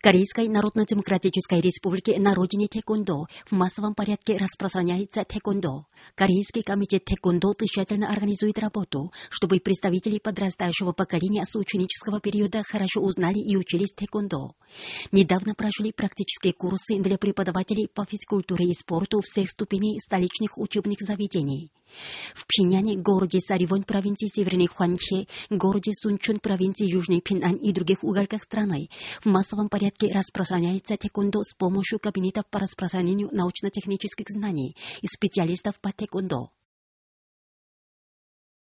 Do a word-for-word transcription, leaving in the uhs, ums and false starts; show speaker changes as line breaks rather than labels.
Корейской Народно-Демократической Республике на родине тэквондо в массовом порядке распространяется тэквондо. Корейский комитет тэквондо тщательно организует работу, чтобы представители подрастающего поколения с ученического периода хорошо узнали и учились тэквондо. Недавно прошли практические курсы для преподавателей по физкультуре и спорту всех ступеней столичных учебных заведений. В Пхеньяне, городе Саривон провинции Северной Хванхе, городе Сунчон провинции Южный Пинань и других уголках страны в массовом порядке распространяется тэквондо с помощью кабинетов по распространению научно-технических знаний и специалистов по тэквондо.